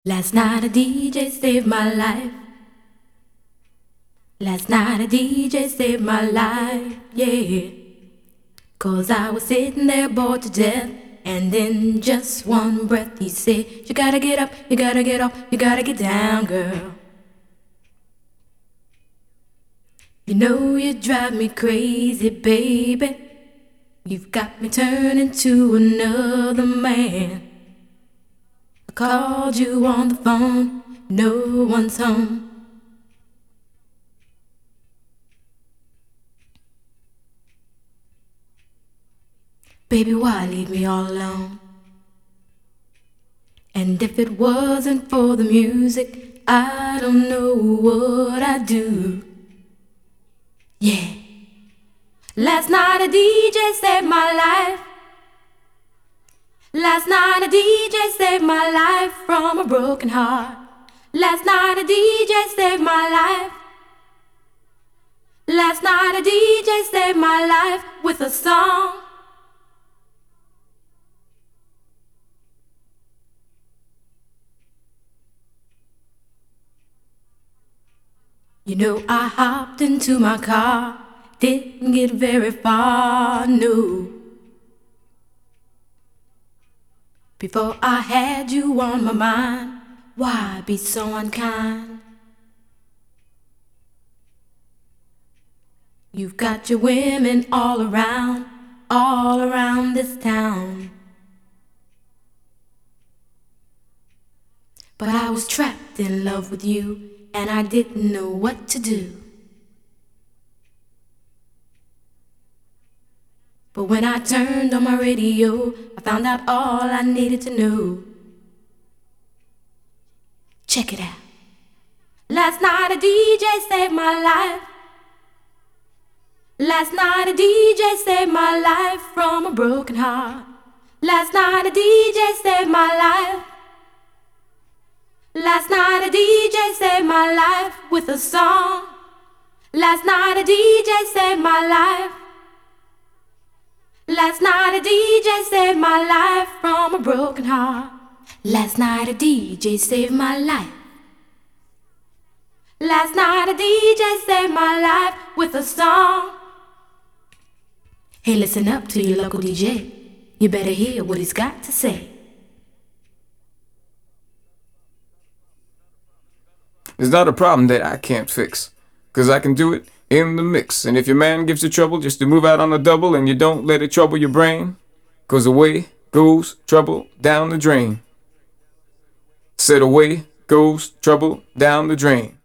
Last night a DJ saved my life. Last night a DJ saved my life, yeah. 'Cause I was sitting there bored to death, and in just one breath he said, you gotta get up, you gotta get off, you gotta get down, girl. You know you drive me crazy, baby. You've got me turning to another man. I called you on the phone, no one's home. Baby, why leave me all alone? And if it wasn't for the music, I don't know what I'd do. Yeah. Last night a DJ saved my life. Last night a DJ saved my life from a broken heart. Last night a DJ saved my life. Last night a DJ saved my life with a song. You know I hopped into my car, didn't get very far, no. Before I had you on my mind, why be so unkind? You've got your women all around this town. But I was trapped in love with you, and I didn't know what to do. But when I turned on my radio, I found out all I needed to know. Check it out. Last night a DJ saved my life. Last night a DJ saved my life from a broken heart. Last night a DJ saved my life. Last night a DJ saved my life with a song. Last night a DJ saved my life. Last night a DJ saved my life from a broken heart. Last night a DJ saved my life. Last night a DJ saved my life with a song. Hey, listen up to your local DJ. You better hear what he's got to say. It's not a problem that I can't fix, 'cause I can do it in the mix. And if your man gives you trouble just to move out on a double, and you don't let it trouble your brain, 'cause away goes trouble down the drain. Said away goes trouble down the drain.